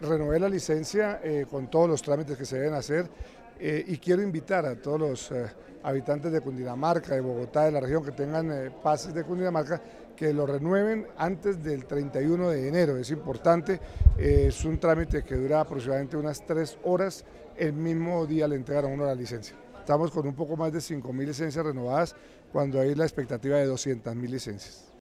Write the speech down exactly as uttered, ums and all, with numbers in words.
renové la licencia eh, con todos los trámites que se deben hacer eh, y quiero invitar a todos los eh, habitantes de Cundinamarca, de Bogotá, de la región que tengan eh, pases de Cundinamarca, que lo renueven antes del treinta y uno de enero. Es importante, eh, es un trámite que dura aproximadamente unas tres horas, el mismo día le entregan a uno la licencia. Estamos con un poco más de cinco mil licencias renovadas cuando hay la expectativa de doscientas mil licencias.